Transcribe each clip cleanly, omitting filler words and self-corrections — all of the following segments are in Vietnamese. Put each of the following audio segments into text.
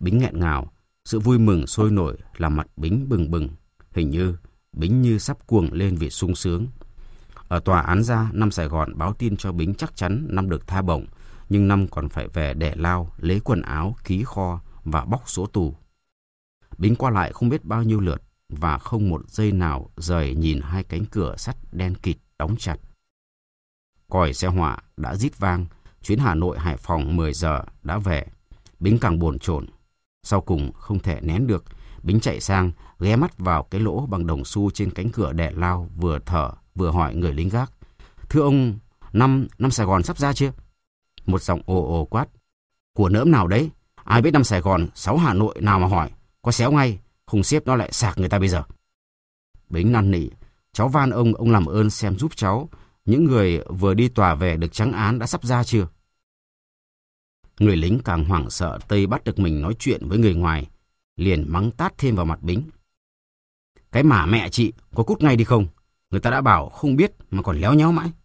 Bính nghẹn ngào, sự vui mừng sôi nổi làm mặt Bính bừng bừng. Hình như Bính như sắp cuồng lên vì sung sướng. Ở tòa án ra, Năm Sài Gòn báo tin cho Bính chắc chắn Năm được tha bổng, nhưng Năm còn phải về Đẻ Lao, lấy quần áo, ký kho và bóc số tù. Bính qua lại không biết bao nhiêu lượt và không một giây nào rời nhìn hai cánh cửa sắt đen kịt đóng chặt. Còi xe họa đã rít vang, chuyến Hà Nội Hải Phòng 10 giờ đã về. Bính càng bồn chồn. Sau cùng không thể nén được, Bính chạy sang, ghé mắt vào cái lỗ bằng đồng xu trên cánh cửa Đẻ Lao, vừa thở vừa hỏi người lính gác: "Thưa ông, Năm Sài Gòn sắp ra chưa?" Một giọng ồ ồ quát: "Của nỡm nào đấy? Ai biết Năm Sài Gòn, 6 Hà Nội nào mà hỏi, có xéo ngay, không xếp nó lại sạc người ta bây giờ." Bính năn nỉ: "Cháu van ông làm ơn xem giúp cháu, những người vừa đi tòa về được trắng án đã sắp ra chưa?" Người lính càng hoảng sợ Tây bắt được mình nói chuyện với người ngoài, liền mắng tát thêm vào mặt Bính: "Cái mả mẹ chị, có cút ngay đi không? Người ta đã bảo không biết mà còn léo nhéo mãi."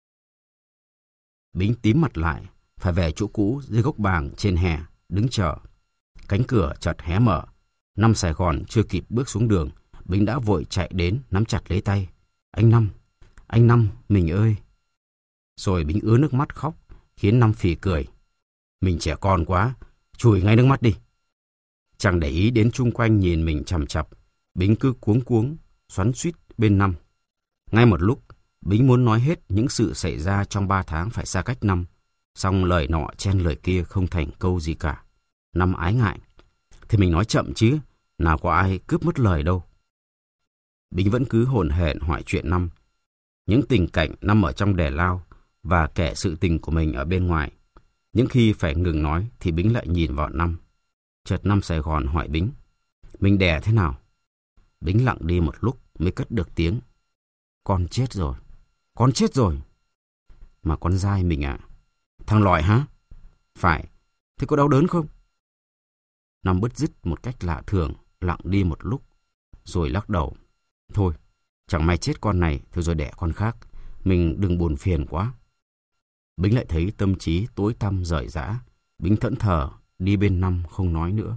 Bính tím mặt lại, phải về chỗ cũ dưới gốc bàng trên hè, đứng chờ. Cánh cửa chợt hé mở. Năm Sài Gòn chưa kịp bước xuống đường, Bính đã vội chạy đến nắm chặt lấy tay: anh Năm, mình ơi." Rồi Bính ứa nước mắt khóc, khiến Năm phì cười: "Mình trẻ con quá, chùi ngay nước mắt đi." Chẳng để ý đến chung quanh nhìn mình chằm chằm, Bính cứ cuống cuống, xoắn xuýt bên Năm. Ngay một lúc, Bính muốn nói hết những sự xảy ra trong 3 tháng phải xa cách Năm, song lời nọ chen lời kia không thành câu gì cả. Năm ái ngại: "Thì mình nói chậm chứ, nào có ai cướp mất lời đâu." Bính vẫn cứ hồn hển hỏi chuyện Năm, những tình cảnh Năm ở trong Đẻ Lao và kể sự tình của mình ở bên ngoài. Những khi phải ngừng nói thì Bính lại nhìn vào Năm. Chợt Năm Sài Gòn hỏi Bính: "Mình đẻ thế nào?" Bính lặng đi một lúc mới cất được tiếng: Con chết rồi." "Mà con dai mình à?" "Thằng lòi hả?" "Phải." "Thế có đau đớn không?" Năm bứt rứt một cách lạ thường, lặng đi một lúc, rồi lắc đầu: "Thôi, chẳng may chết con này, thôi rồi đẻ con khác. Mình đừng buồn phiền quá." Bính lại thấy tâm trí tối tăm rời rã. Bính thẫn thờ đi bên Năm không nói nữa.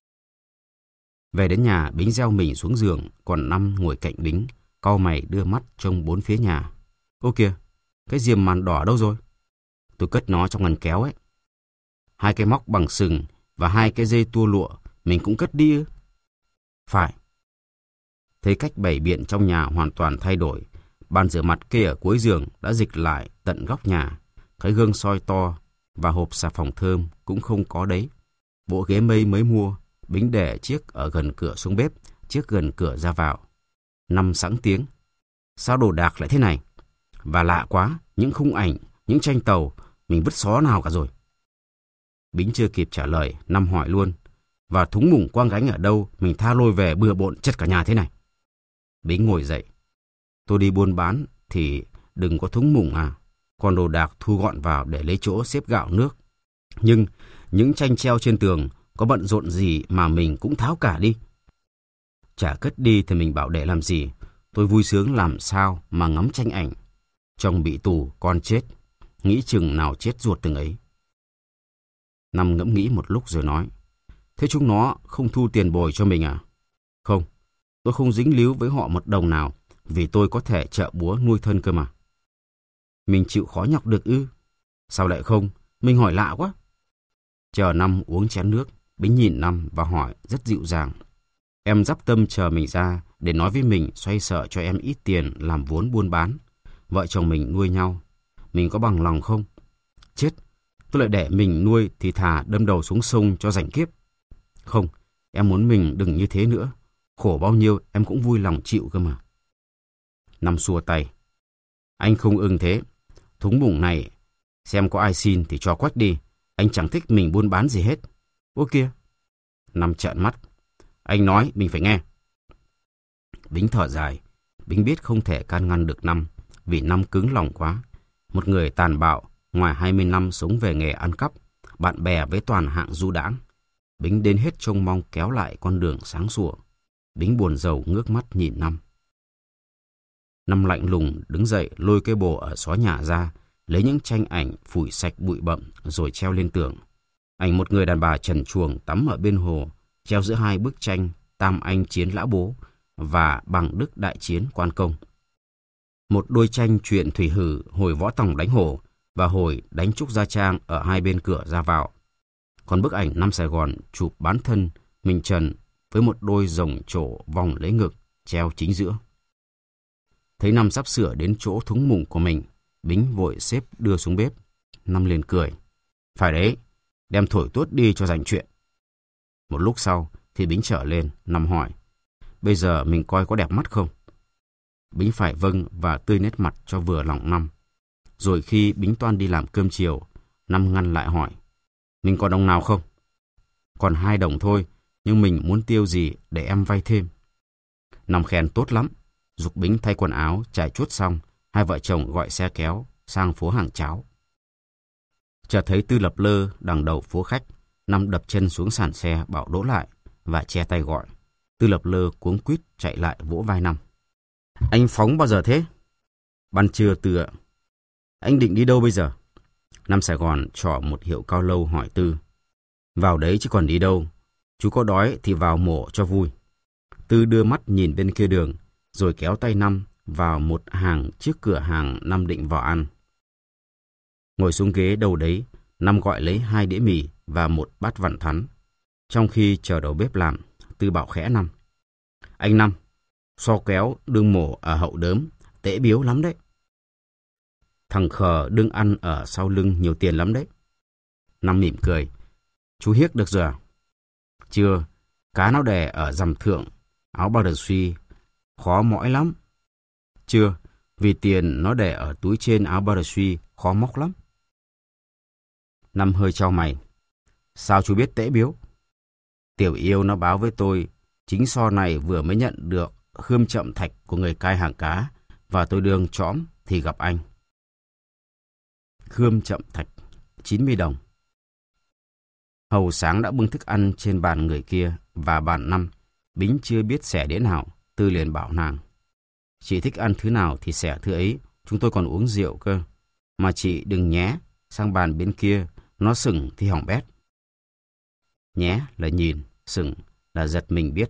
Về đến nhà, Bính gieo mình xuống giường, còn Năm ngồi cạnh Bính, cau mày đưa mắt trông bốn phía nhà. "Ô kìa, cái diềm màn đỏ đâu rồi?" "Tôi cất nó trong ngăn kéo ấy." "Hai cái móc bằng sừng và hai cái dây tua lụa mình cũng cất đi ư?" "Phải." Thấy cách bày biện trong nhà hoàn toàn thay đổi. Bàn rửa mặt kê ở cuối giường đã dịch lại tận góc nhà. Cái gương soi to và hộp xà phòng thơm cũng không có đấy. Bộ ghế mây mới mua, Bính để chiếc ở gần cửa xuống bếp, chiếc gần cửa ra vào. Năm sẵn tiếng: "Sao đồ đạc lại thế này? Và lạ quá, những khung ảnh, những tranh tàu, mình vứt xó nào cả rồi." Bính chưa kịp trả lời, Năm hỏi luôn: "Và thúng mủng quang gánh ở đâu, mình tha lôi về bừa bộn chất cả nhà thế này?" Bính ngồi dậy: "Tôi đi buôn bán thì đừng có thúng mủng à, còn đồ đạc thu gọn vào để lấy chỗ xếp gạo nước. Nhưng những tranh treo trên tường có bận rộn gì mà mình cũng tháo cả đi." "Chả cất đi thì mình bảo để làm gì, tôi vui sướng làm sao mà ngắm tranh ảnh. Chồng bị tù, con chết, nghĩ chừng nào chết ruột từng ấy." Năm ngẫm nghĩ một lúc rồi nói: "Thế chúng nó không thu tiền bồi cho mình à?" "Không, tôi không dính líu với họ một đồng nào, vì tôi có thể trợ búa nuôi thân cơ mà." "Mình chịu khó nhọc được ư?" "Sao lại không? Mình hỏi lạ quá." Chờ Năm uống chén nước, Bính nhìn Năm và hỏi rất dịu dàng: "Em dắp tâm chờ mình ra để nói với mình xoay sở cho em ít tiền làm vốn buôn bán. Vợ chồng mình nuôi nhau. Mình có bằng lòng không? Chết, tôi lại để mình nuôi thì thà đâm đầu xuống sông cho rảnh kiếp." "Không, em muốn mình đừng như thế nữa. Khổ bao nhiêu em cũng vui lòng chịu cơ mà." Năm xua tay: "Anh không ưng thế. Thúng mủng này, xem có ai xin thì cho quách đi. Anh chẳng thích mình buôn bán gì hết." "Ô kìa." Năm trợn mắt: "Anh nói mình phải nghe." Bính thở dài. Bính biết không thể can ngăn được Năm, vì Năm cứng lòng quá. Một người tàn bạo, ngoài 20 năm sống về nghề ăn cắp, bạn bè với toàn hạng du đãng. Bính đến hết trông mong kéo lại con đường sáng sủa. Bính buồn rầu ngước mắt nhìn Năm. Năm lạnh lùng đứng dậy lôi cái bồ ở xó nhà ra, lấy những tranh ảnh phủi sạch bụi bặm rồi treo lên tường. Ảnh một người đàn bà trần truồng tắm ở bên hồ, treo giữa hai bức tranh Tam Anh Chiến Lã Bố và Bằng Đức Đại Chiến Quan Công. Một đôi tranh chuyện thủy hử hồi Võ Tòng đánh hổ và hồi đánh Trúc Gia Trang ở hai bên cửa ra vào. Còn bức ảnh Nam Sài Gòn chụp bán thân, mình trần với một đôi rồng trổ vòng lấy ngực, treo chính giữa. Thấy Năm sắp sửa đến chỗ thúng mùng của mình, Bính vội xếp đưa xuống bếp. Năm liền cười. Phải đấy, đem thổi tuốt đi cho rảnh chuyện. Một lúc sau thì Bính trở lên, Năm hỏi. Bây giờ mình coi có đẹp mắt không? Bính phải vâng và tươi nét mặt cho vừa lòng Năm. Rồi khi Bính toan đi làm cơm chiều, Năm ngăn lại hỏi. Mình còn đồng nào không? Còn 2 đồng thôi, nhưng mình muốn tiêu gì để em vay thêm. Năm khen tốt lắm. Giục Bính thay quần áo, trải chuốt xong, hai vợ chồng gọi xe kéo sang phố hàng cháo. Chợt thấy Tư Lập Lơ đằng đầu phố khách, Năm đập chân xuống sàn xe bảo đỗ lại và che tay gọi. Tư Lập Lơ cuống quýt chạy lại vỗ vai Năm. Anh phóng bao giờ thế? Ban trưa Tư ạ. Anh định đi đâu bây giờ? Năm Sài Gòn trỏ một hiệu cao lâu hỏi Tư. Vào đấy chứ còn đi đâu. Chú có đói thì vào mổ cho vui. Tư đưa mắt nhìn bên kia đường, rồi kéo tay Năm vào một hàng trước cửa hàng Năm định vào ăn. Ngồi xuống ghế đầu đấy, Năm gọi lấy 2 đĩa mì và một bát vặn thắn. Trong khi chờ đầu bếp làm, Tư bảo khẽ Năm. Anh Năm, so kéo đương mổ ở hậu đớm, tễ biếu lắm đấy. Thằng khờ đương ăn ở sau lưng nhiều tiền lắm đấy. Năm mỉm cười. Chú hiếc được rồi à? Chưa, cá nó đè ở dằm thượng, áo bao đờ suy, khó mỏi lắm. Chưa, vì tiền nó để ở túi trên áo bao đờ suy, khó móc lắm. Năm hơi chau mày. Sao chú biết tễ biếu? Tiểu yêu nó báo với tôi, chính so này vừa mới nhận được khươm chậm thạch của người cai hàng cá, và tôi đương chõm thì gặp anh. Khươm chậm thạch, 90 đồng. Hầu sáng đã bưng thức ăn trên bàn người kia và bàn Năm. Bính chưa biết xẻ đĩa nào, Tư liền bảo nàng. Chị thích ăn thứ nào thì xẻ thứ ấy, chúng tôi còn uống rượu cơ. Mà chị đừng nhé, sang bàn bên kia, nó sừng thì hỏng bét. Nhé là nhìn, sừng là giật mình biết.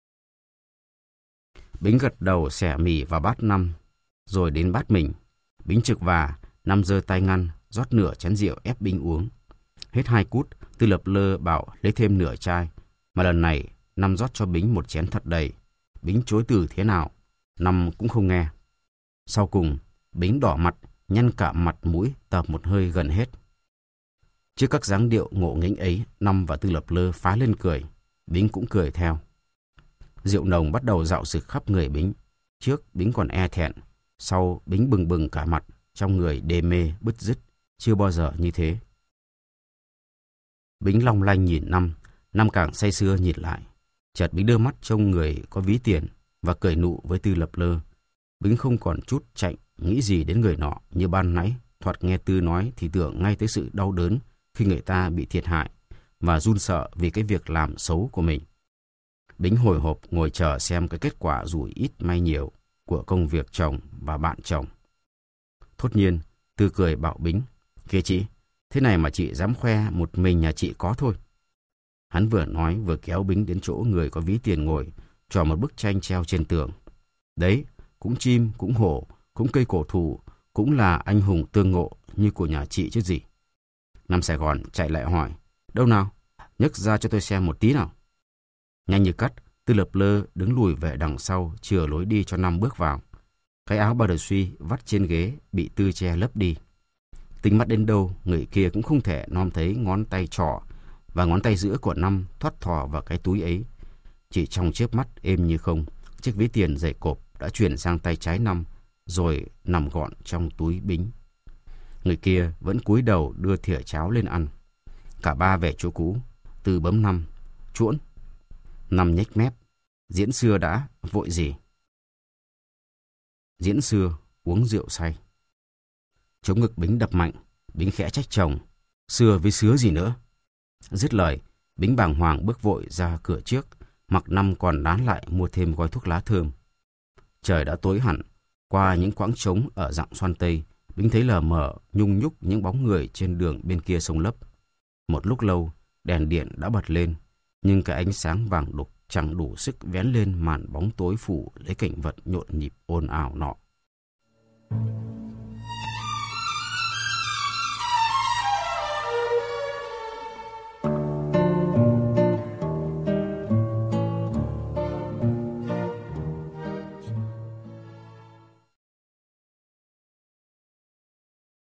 Bính gật đầu xẻ mì vào bát Năm, rồi đến bát mình. Bính trực và Năm giơ tay ngăn, rót nửa chén rượu ép Bính uống. Hết 2 cút, Tư Lập Lơ bảo lấy thêm nửa chai, mà lần này Năm rót cho Bính một chén thật đầy. Bính chối từ thế nào, Năm cũng không nghe. Sau cùng, Bính đỏ mặt, nhăn cả mặt mũi, tập một hơi gần hết. Trước các dáng điệu ngộ nghĩnh ấy, Năm và Tư Lập Lơ phá lên cười. Bính cũng cười theo. Rượu nồng bắt đầu dạo rực khắp người Bính. Trước Bính còn e thẹn, sau Bính bừng bừng cả mặt, trong người đê mê, bứt rứt, chưa bao giờ như thế. Bính long lanh nhìn Năm, Năm càng say sưa nhìn lại. Chợt Bính đưa mắt trông người có ví tiền và cười nụ với Tư Lập Lơ. Bính không còn chút chạnh nghĩ gì đến người nọ như ban nãy. Thoạt nghe Tư nói thì tưởng ngay tới sự đau đớn khi người ta bị thiệt hại và run sợ vì cái việc làm xấu của mình. Bính hồi hộp ngồi chờ xem cái kết quả dù ít may nhiều của công việc chồng và bạn chồng. Thốt nhiên, Tư cười bảo Bính. Kìa chị, thế này mà chị dám khoe một mình nhà chị có thôi. Hắn vừa nói vừa kéo Bính đến chỗ người có ví tiền ngồi, trò một bức tranh treo trên tường. Đấy, cũng chim, cũng hổ, cũng cây cổ thụ, cũng là anh hùng tương ngộ như của nhà chị chứ gì. Năm Sài Gòn chạy lại hỏi, đâu nào, nhấc ra cho tôi xem một tí nào. Nhanh như cắt, Tư Lập Lơ đứng lùi về đằng sau, chừa lối đi cho Năm bước vào. Cái áo bao đờ suy vắt trên ghế bị Tư che lấp đi. Tinh mắt đến đâu, người kia cũng không thể nom thấy ngón tay trỏ và ngón tay giữa của Năm thoắt thò vào cái túi ấy. Chỉ trong chớp mắt êm như không, chiếc ví tiền dày cộp đã chuyển sang tay trái Năm, rồi nằm gọn trong túi Bính. Người kia vẫn cúi đầu đưa thìa cháo lên ăn. Cả ba về chỗ cũ, Tư bấm Năm, chuỗn. Năm nhếch mép, diễn xưa đã, vội gì? Diễn xưa, uống rượu say. Chống ngực Bính đập mạnh, Bính khẽ trách chồng, xưa với sứa gì nữa. Dứt lời, Bính bàng hoàng bước vội ra cửa trước, mặc Năm còn đán lại mua thêm gói thuốc lá thơm. Trời đã tối hẳn, qua những quãng trống ở dặng Xoan Tây, Bính thấy lờ mờ nhung nhúc những bóng người trên đường bên kia sông Lấp. Một lúc lâu, đèn điện đã bật lên, nhưng cái ánh sáng vàng đục chẳng đủ sức vén lên màn bóng tối phủ lấy cảnh vật nhộn nhịp ồn ào nọ.